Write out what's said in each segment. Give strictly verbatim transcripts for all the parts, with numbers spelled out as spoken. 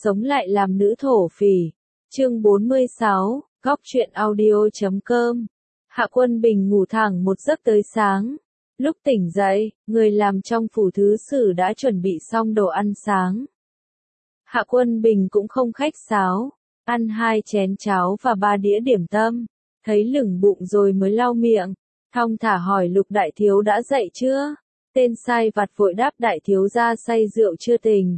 sống lại làm nữ thổ phỉ. Chương bốn mươi sáu, góc truyện audio chấm com. Hạ Quân Bình ngủ thẳng một giấc tới sáng. Lúc tỉnh dậy, người làm trong phủ thứ sử đã chuẩn bị xong đồ ăn sáng. Hạ Quân Bình cũng không khách sáo, ăn hai chén cháo và ba đĩa điểm tâm, thấy lửng bụng rồi mới lau miệng, thong thả hỏi Lục đại thiếu đã dậy chưa? Tên sai vặt vội đáp đại thiếu gia say rượu chưa tỉnh.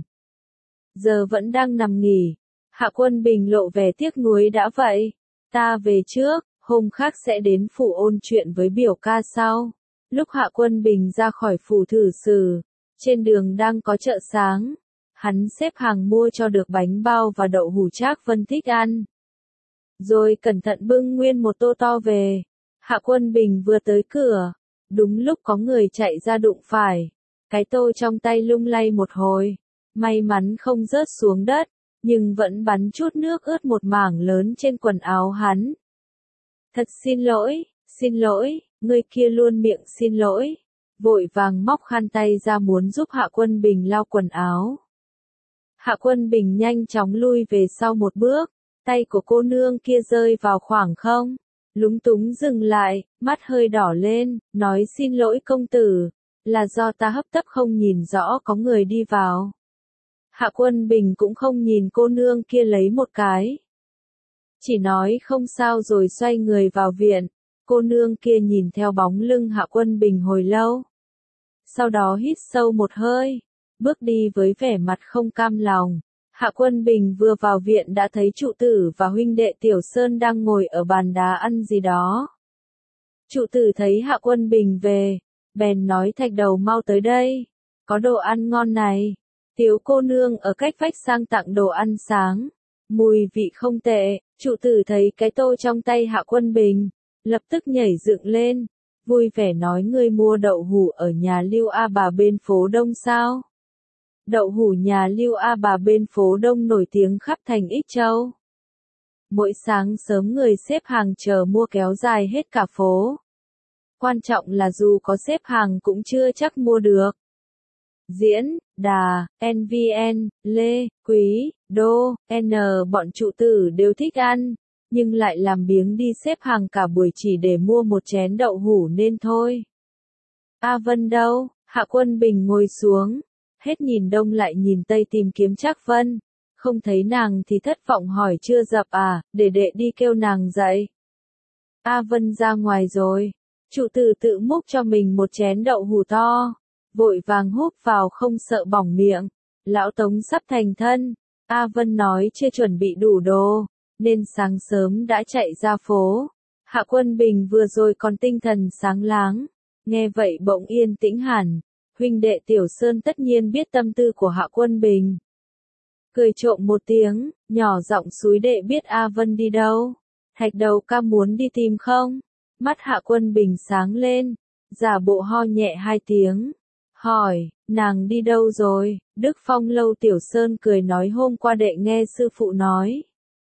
Giờ vẫn đang nằm nghỉ. Hạ Quân Bình lộ vẻ tiếc nuối đã vậy. Ta về trước, hôm khác sẽ đến phủ ôn chuyện với biểu ca sau. Lúc Hạ Quân Bình ra khỏi phủ thử sử, trên đường đang có chợ sáng. Hắn xếp hàng mua cho được bánh bao và đậu hủ Trác Vân thích ăn. Rồi cẩn thận bưng nguyên một tô to về. Hạ Quân Bình vừa tới cửa, đúng lúc có người chạy ra đụng phải. Cái tô trong tay lung lay một hồi, may mắn không rớt xuống đất, nhưng vẫn bắn chút nước ướt một mảng lớn trên quần áo hắn. Thật xin lỗi, xin lỗi, người kia luôn miệng xin lỗi, vội vàng móc khăn tay ra muốn giúp Hạ Quân Bình lau quần áo. Hạ Quân Bình nhanh chóng lui về sau một bước, tay của cô nương kia rơi vào khoảng không, lúng túng dừng lại, mắt hơi đỏ lên, nói xin lỗi công tử, là do ta hấp tấp không nhìn rõ có người đi vào. Hạ Quân Bình cũng không nhìn cô nương kia lấy một cái, chỉ nói không sao rồi xoay người vào viện. Cô nương kia nhìn theo bóng lưng Hạ Quân Bình hồi lâu, sau đó hít sâu một hơi, bước đi với vẻ mặt không cam lòng. Hạ Quân Bình vừa vào viện đã thấy trụ tử và huynh đệ Tiểu Sơn đang ngồi ở bàn đá ăn gì đó. Trụ tử thấy Hạ Quân Bình về, bèn nói Thạch Đầu mau tới đây, có đồ ăn ngon này. Tiểu cô nương ở cách vách sang tặng đồ ăn sáng, mùi vị không tệ. Trụ tử thấy cái tô trong tay Hạ Quân Bình, lập tức nhảy dựng lên, vui vẻ nói ngươi mua đậu hủ ở nhà Lưu A Bà bên phố Đông sao? Đậu hủ nhà Lưu A Bà bên phố Đông nổi tiếng khắp thành Ích Châu. Mỗi sáng sớm người xếp hàng chờ mua kéo dài hết cả phố. Quan trọng là dù có xếp hàng cũng chưa chắc mua được. Diễn, Đà, en vê en, Lê, Quý, Đô, N bọn trụ tử đều thích ăn, nhưng lại làm biếng đi xếp hàng cả buổi chỉ để mua một chén đậu hủ nên thôi. A Vân đâu? Hạ Quân Bình ngồi xuống, hết nhìn đông lại nhìn tây tìm kiếm Trác Vân, không thấy nàng thì thất vọng hỏi chưa dập à, để đệ đi kêu nàng dậy. A Vân ra ngoài rồi. Trụ tử tự múc cho mình một chén đậu hủ to, vội vàng húp vào không sợ bỏng miệng. Lão Tống sắp thành thân, A Vân nói chưa chuẩn bị đủ đồ, nên sáng sớm đã chạy ra phố. Hạ Quân Bình vừa rồi còn tinh thần sáng láng, nghe vậy bỗng yên tĩnh hẳn. Huynh đệ Tiểu Sơn tất nhiên biết tâm tư của Hạ Quân Bình. Cười trộm một tiếng, nhỏ giọng xúi đệ biết A Vân đi đâu. Thạch Đầu ca muốn đi tìm không? Mắt Hạ Quân Bình sáng lên, giả bộ ho nhẹ hai tiếng, hỏi, nàng đi đâu rồi? Đức Phong lâu Tiểu Sơn cười nói hôm qua đệ nghe sư phụ nói.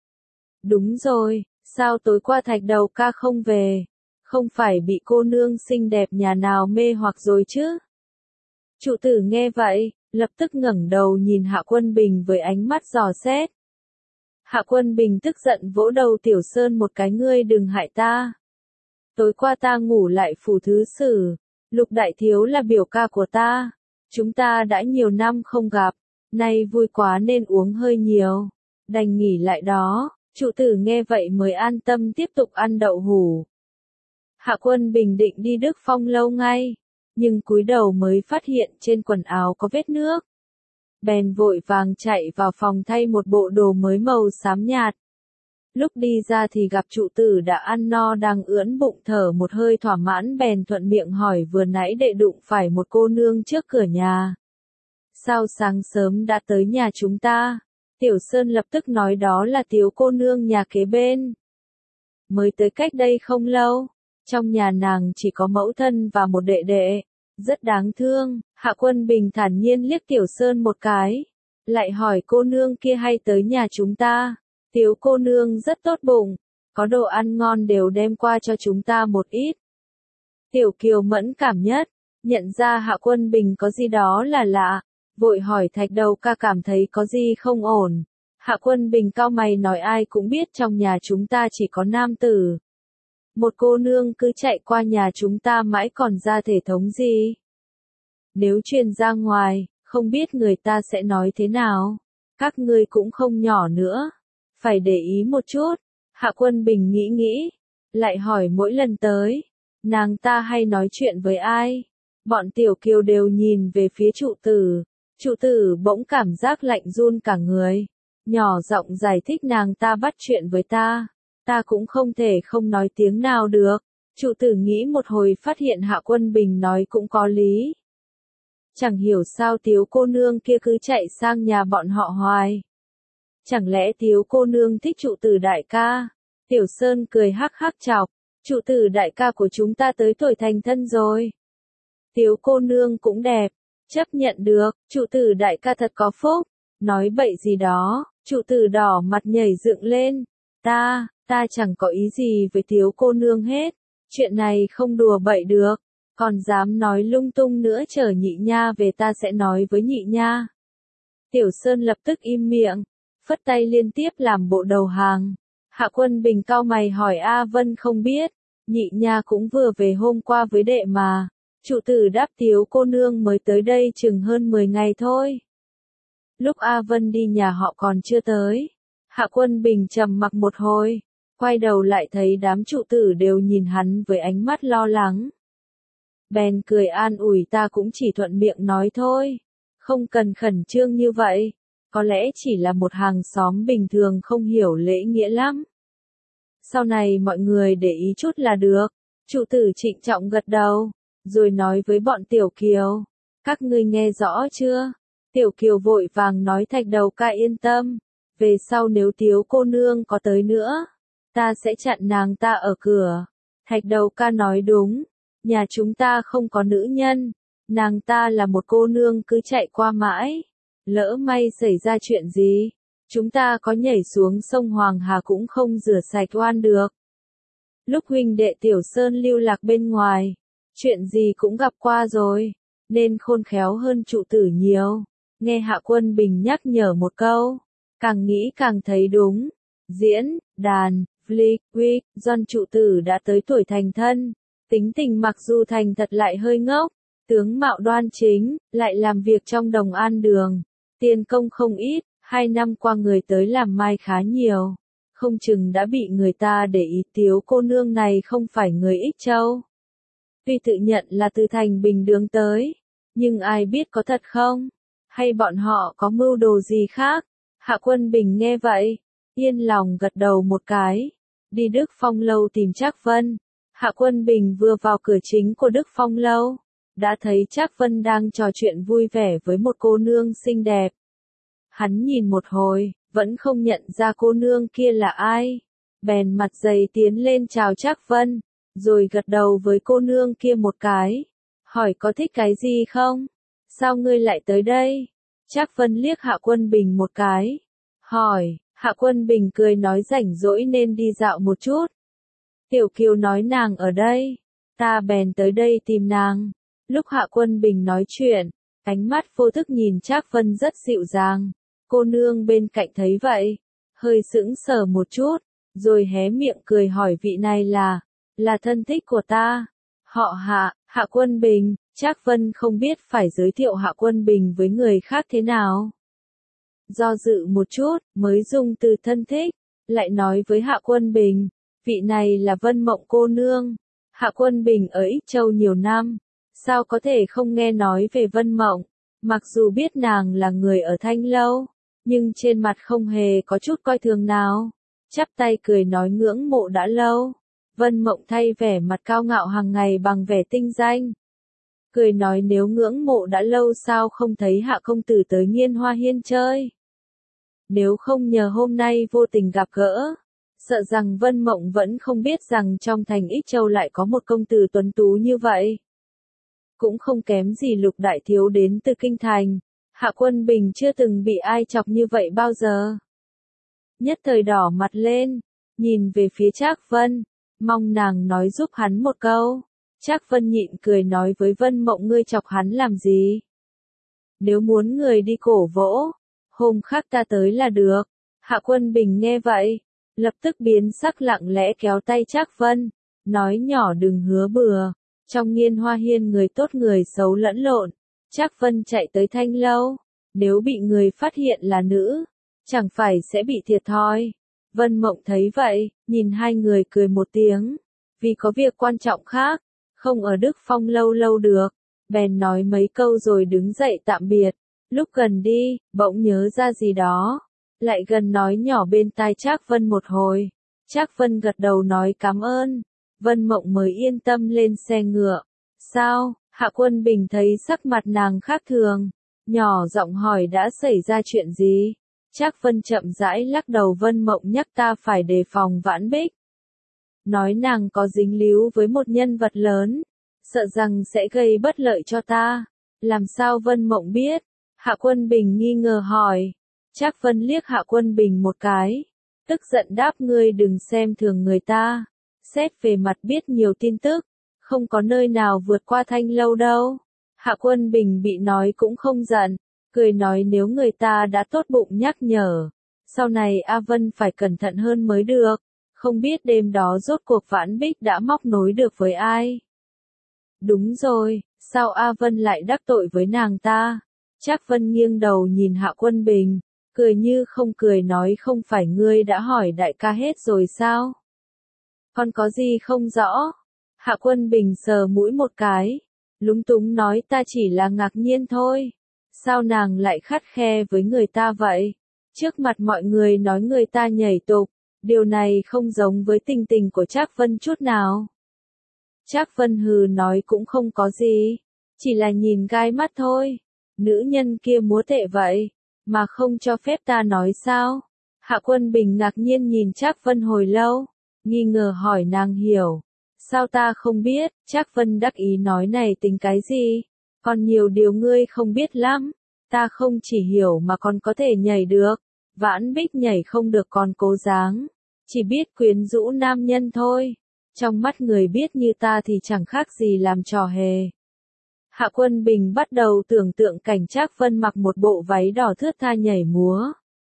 Đúng rồi, sao tối qua Thạch Đầu ca không về? Không phải bị cô nương xinh đẹp nhà nào mê hoặc rồi chứ? Trụ tử nghe vậy, lập tức ngẩng đầu nhìn Hạ Quân Bình với ánh mắt dò xét. Hạ Quân Bình tức giận vỗ đầu Tiểu Sơn một cái ngươi đừng hại ta. Tối qua ta ngủ lại phủ thứ sử, Lục đại thiếu là biểu ca của ta. Chúng ta đã nhiều năm không gặp, nay vui quá nên uống hơi nhiều, đành nghỉ lại đó. Trụ tử nghe vậy mới an tâm tiếp tục ăn đậu hủ. Hạ Quân Bình định đi Đức Phong lâu ngay, nhưng cúi đầu mới phát hiện trên quần áo có vết nước. Bèn vội vàng chạy vào phòng thay một bộ đồ mới màu xám nhạt. Lúc đi ra thì gặp trụ tử đã ăn no đang ưỡn bụng thở một hơi thỏa mãn bèn thuận miệng hỏi vừa nãy đệ đụng phải một cô nương trước cửa nhà. Sao sáng sớm đã tới nhà chúng ta? Tiểu Sơn lập tức nói đó là Tiếu cô nương nhà kế bên. Mới tới cách đây không lâu, trong nhà nàng chỉ có mẫu thân và một đệ đệ, rất đáng thương. Hạ Quân Bình thản nhiên liếc Tiểu Sơn một cái, lại hỏi cô nương kia hay tới nhà chúng ta? Tiếu cô nương rất tốt bụng, có đồ ăn ngon đều đem qua cho chúng ta một ít. Tiểu Kiều mẫn cảm nhất, nhận ra Hạ Quân Bình có gì đó là lạ, vội hỏi Thạch Đầu ca cảm thấy có gì không ổn. Hạ Quân Bình cau mày nói ai cũng biết trong nhà chúng ta chỉ có nam tử. Một cô nương cứ chạy qua nhà chúng ta mãi còn ra thể thống gì. Nếu truyền ra ngoài, không biết người ta sẽ nói thế nào. Các ngươi cũng không nhỏ nữa. Phải để ý một chút. Hạ Quân Bình nghĩ nghĩ. Lại hỏi mỗi lần tới. Nàng ta hay nói chuyện với ai? Bọn Tiểu Kiều đều nhìn về phía trụ tử. Trụ tử bỗng cảm giác lạnh run cả người. Nhỏ giọng giải thích nàng ta bắt chuyện với ta. Ta cũng không thể không nói tiếng nào được. Trụ tử nghĩ một hồi phát hiện Hạ Quân Bình nói cũng có lý. Chẳng hiểu sao Tiếu cô nương kia cứ chạy sang nhà bọn họ hoài. Chẳng lẽ Tiếu cô nương thích trụ tử đại ca? Tiểu Sơn cười hắc hắc chọc. Trụ tử đại ca của chúng ta tới tuổi thành thân rồi. Tiếu cô nương cũng đẹp. Chấp nhận được, trụ tử đại ca thật có phúc. Nói bậy gì đó, trụ tử đỏ mặt nhảy dựng lên. Ta, ta chẳng có ý gì với Tiếu cô nương hết. Chuyện này không đùa bậy được. Còn dám nói lung tung nữa chờ nhị nha về ta sẽ nói với nhị nha. Tiểu Sơn lập tức im miệng, phất tay liên tiếp làm bộ đầu hàng. Hạ Quân Bình cau mày hỏi A Vân không biết, nhị nha cũng vừa về hôm qua với đệ mà. Trụ tử đáp Tiếu cô nương mới tới đây chừng hơn mười ngày thôi. Lúc A Vân đi nhà họ còn chưa tới. Hạ Quân Bình trầm mặc một hồi, quay đầu lại thấy đám trụ tử đều nhìn hắn với ánh mắt lo lắng. Bèn cười an ủi ta cũng chỉ thuận miệng nói thôi. Không cần khẩn trương như vậy. Có lẽ chỉ là một hàng xóm bình thường không hiểu lễ nghĩa lắm. Sau này mọi người để ý chút là được. Trụ tử trịnh trọng gật đầu. Rồi nói với bọn Tiểu Kiều. Các ngươi nghe rõ chưa? Tiểu Kiều vội vàng nói Thạch Đầu ca yên tâm. Về sau nếu Tiếu cô nương có tới nữa, ta sẽ chặn nàng ta ở cửa. Thạch Đầu ca nói đúng. Nhà chúng ta không có nữ nhân. Nàng ta là một cô nương cứ chạy qua mãi. Lỡ may xảy ra chuyện gì, chúng ta có nhảy xuống sông Hoàng Hà cũng không rửa sạch oan được. Lúc huynh đệ Tiểu Sơn lưu lạc bên ngoài, chuyện gì cũng gặp qua rồi, nên khôn khéo hơn trụ tử nhiều. Nghe Hạ Quân Bình nhắc nhở một câu, càng nghĩ càng thấy đúng. Diễn, đàn, flick, wick, John trụ tử đã tới tuổi thành thân. Tính tình mặc dù thành thật lại hơi ngốc, tướng mạo đoan chính, lại làm việc trong đồng an đường. Tiền công không ít, hai năm qua người tới làm mai khá nhiều. Không chừng đã bị người ta để ý Tiếu cô nương này không phải người Ích Châu. Tuy tự nhận là từ thành Bình Đường tới, nhưng ai biết có thật không? Hay bọn họ có mưu đồ gì khác? Hạ Quân Bình nghe vậy, yên lòng gật đầu một cái. Đi Đức Phong lâu tìm Trác Vân. Hạ Quân Bình vừa vào cửa chính của Đức Phong lâu, đã thấy Trác Vân đang trò chuyện vui vẻ với một cô nương xinh đẹp. Hắn nhìn một hồi, vẫn không nhận ra cô nương kia là ai. Bèn mặt dày tiến lên chào Trác Vân, rồi gật đầu với cô nương kia một cái. Hỏi có thích cái gì không? Sao ngươi lại tới đây? Trác Vân liếc Hạ Quân Bình một cái. Hỏi, Hạ Quân Bình cười nói rảnh rỗi nên đi dạo một chút. Tiểu Kiều nói nàng ở đây. Ta bèn tới đây tìm nàng. Lúc Hạ Quân Bình nói chuyện, ánh mắt vô thức nhìn Trác Vân rất dịu dàng. Cô nương bên cạnh thấy vậy, hơi sững sờ một chút, rồi hé miệng cười hỏi vị này là, là thân thích của ta. Họ Hạ, Hạ Quân Bình. Trác Vân không biết phải giới thiệu Hạ Quân Bình với người khác thế nào. Do dự một chút, mới dùng từ thân thích, lại nói với Hạ Quân Bình, vị này là Vân Mộng cô nương. Hạ Quân Bình ở Ích Châu nhiều năm, sao có thể không nghe nói về Vân Mộng, mặc dù biết nàng là người ở Thanh Lâu, nhưng trên mặt không hề có chút coi thường nào. Chắp tay cười nói ngưỡng mộ đã lâu. Vân Mộng thay vẻ mặt cao ngạo hàng ngày bằng vẻ tinh danh. Cười nói nếu ngưỡng mộ đã lâu sao không thấy Hạ công tử tới Nghiên Hoa Hiên chơi. Nếu không nhờ hôm nay vô tình gặp gỡ, sợ rằng Vân Mộng vẫn không biết rằng trong thành Ích Châu lại có một công tử tuấn tú như vậy. Cũng không kém gì Lục đại thiếu đến từ kinh thành. Hạ Quân Bình chưa từng bị ai chọc như vậy bao giờ. Nhất thời đỏ mặt lên, nhìn về phía Trác Vân, mong nàng nói giúp hắn một câu. Trác Vân nhịn cười nói với Vân Mộng ngươi chọc hắn làm gì? Nếu muốn người đi cổ vỗ, hôm khác ta tới là được. Hạ Quân Bình nghe vậy, lập tức biến sắc lặng lẽ kéo tay Trác Vân, nói nhỏ đừng hứa bừa, trong Nghiên Hoa Hiên người tốt người xấu lẫn lộn. Trác Vân chạy tới Thanh Lâu, nếu bị người phát hiện là nữ, chẳng phải sẽ bị thiệt thòi. Vân Mộng thấy vậy, nhìn hai người cười một tiếng, vì có việc quan trọng khác, không ở Đức Phong lâu lâu được, bèn nói mấy câu rồi đứng dậy tạm biệt. Lúc gần đi, bỗng nhớ ra gì đó, lại gần nói nhỏ bên tai Trác Vân một hồi. Trác Vân gật đầu nói cảm ơn, Vân Mộng mới yên tâm lên xe ngựa. Sao? Hạ Quân Bình thấy sắc mặt nàng khác thường, nhỏ giọng hỏi đã xảy ra chuyện gì? Trác Vân chậm rãi lắc đầu. Vân Mộng nhắc ta phải đề phòng Vãn Bích. Nói nàng có dính líu với một nhân vật lớn, sợ rằng sẽ gây bất lợi cho ta. Làm sao Vân Mộng biết? Hạ Quân Bình nghi ngờ hỏi. Trác Vân liếc Hạ Quân Bình một cái, tức giận đáp ngươi đừng xem thường người ta. Xét về mặt biết nhiều tin tức, không có nơi nào vượt qua Thanh Lâu đâu. Hạ Quân Bình bị nói cũng không giận, cười nói nếu người ta đã tốt bụng nhắc nhở, sau này A Vân phải cẩn thận hơn mới được. Không biết đêm đó rốt cuộc Vãn Bích đã móc nối được với ai? Đúng rồi, sao A Vân lại đắc tội với nàng ta? Trác Vân nghiêng đầu nhìn Hạ Quân Bình, cười như không cười nói không phải ngươi đã hỏi đại ca hết rồi sao? Còn có gì không rõ? Hạ Quân Bình sờ mũi một cái, lúng túng nói ta chỉ là ngạc nhiên thôi. Sao nàng lại khắt khe với người ta vậy? Trước mặt mọi người nói người ta nhảy tục, điều này không giống với tình tình của Trác Vân chút nào. Trác Vân hừ nói cũng không có gì, chỉ là nhìn gai mắt thôi. Nữ nhân kia múa tệ vậy, mà không cho phép ta nói sao? Hạ Quân Bình ngạc nhiên nhìn Trác Vân hồi lâu, nghi ngờ hỏi nàng hiểu. Sao ta không biết? Trác Vân đắc ý nói này tính cái gì? Còn nhiều điều ngươi không biết lắm. Ta không chỉ hiểu mà còn có thể nhảy được. Vãn Bích nhảy không được còn cố dáng, chỉ biết quyến rũ nam nhân thôi. Trong mắt người biết như ta thì chẳng khác gì làm trò hề. Hạ Quân Bình bắt đầu tưởng tượng cảnh Trác Vân mặc một bộ váy đỏ thướt tha nhảy múa.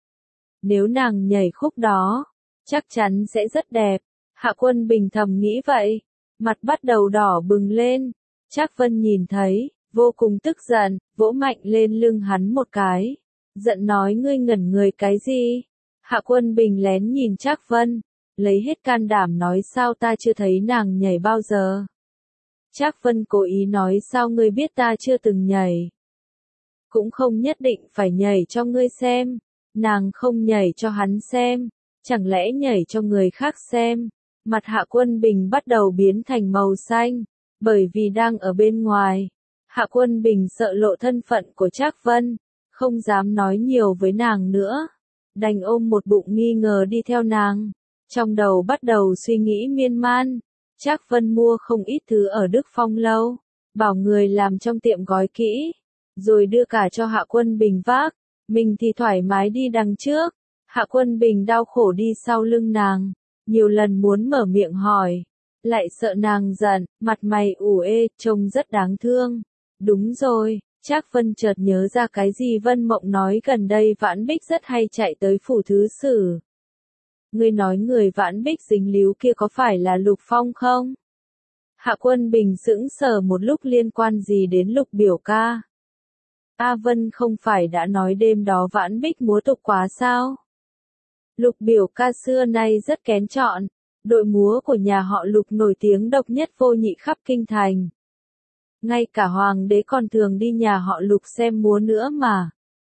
Nếu nàng nhảy khúc đó, chắc chắn sẽ rất đẹp. Hạ Quân Bình thầm nghĩ vậy, mặt bắt đầu đỏ bừng lên. Trác Vân nhìn thấy, vô cùng tức giận, vỗ mạnh lên lưng hắn một cái. Giận nói ngươi ngẩn người cái gì? Hạ Quân Bình lén nhìn Trác Vân, lấy hết can đảm nói sao ta chưa thấy nàng nhảy bao giờ. Trác Vân cố ý nói sao ngươi biết ta chưa từng nhảy. Cũng không nhất định phải nhảy cho ngươi xem. Nàng không nhảy cho hắn xem, chẳng lẽ nhảy cho người khác xem. Mặt Hạ Quân Bình bắt đầu biến thành màu xanh, bởi vì đang ở bên ngoài. Hạ Quân Bình sợ lộ thân phận của Trác Vân, không dám nói nhiều với nàng nữa. Đành ôm một bụng nghi ngờ đi theo nàng. Trong đầu bắt đầu suy nghĩ miên man. Trác Vân mua không ít thứ ở Đức Phong lâu, bảo người làm trong tiệm gói kỹ, rồi đưa cả cho Hạ Quân Bình vác. Mình thì thoải mái đi đằng trước. Hạ Quân Bình đau khổ đi sau lưng nàng, nhiều lần muốn mở miệng hỏi, lại sợ nàng giận, mặt mày ủ ê, trông rất đáng thương. Đúng rồi, Trác Vân chợt nhớ ra cái gì Vân Mộng nói gần đây Vãn Bích rất hay chạy tới phủ thứ sử. Ngươi nói người Vãn Bích dính líu kia có phải là Lục Phong không? Hạ Quân Bình sững sờ một lúc liên quan gì đến Lục biểu ca? A Vân không phải đã nói đêm đó Vãn Bích múa tục quá sao? Lục biểu ca xưa nay rất kén chọn, đội múa của nhà họ Lục nổi tiếng độc nhất vô nhị khắp kinh thành. Ngay cả hoàng đế còn thường đi nhà họ Lục xem múa nữa mà.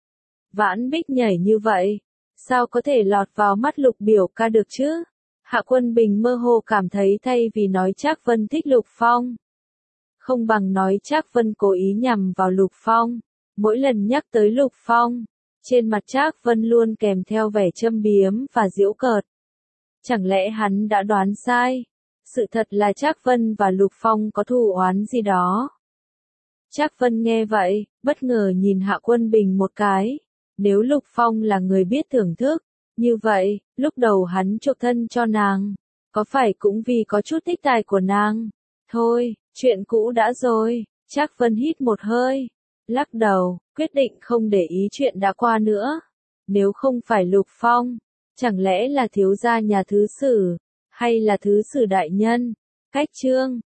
Vãn Bích nhảy như vậy, sao có thể lọt vào mắt Lục biểu ca được chứ? Hạ Quân Bình mơ hồ cảm thấy thay vì nói Trác Vân thích Lục Phong, không bằng nói Trác Vân cố ý nhằm vào Lục Phong. Mỗi lần nhắc tới Lục Phong, trên mặt Trác Vân luôn kèm theo vẻ châm biếm và giễu cợt. Chẳng lẽ hắn đã đoán sai? Sự thật là Trác Vân và Lục Phong có thù oán gì đó. Trác Vân nghe vậy, bất ngờ nhìn Hạ Quân Bình một cái. Nếu Lục Phong là người biết thưởng thức, như vậy, lúc đầu hắn chuộc thân cho nàng, có phải cũng vì có chút thích tài của nàng? Thôi, chuyện cũ đã rồi. Trác Vân hít một hơi, lắc đầu, quyết định không để ý chuyện đã qua nữa. Nếu không phải Lục Phong, Chẳng lẽ là thiếu gia nhà thứ sử, hay là thứ sử đại nhân? Cách chương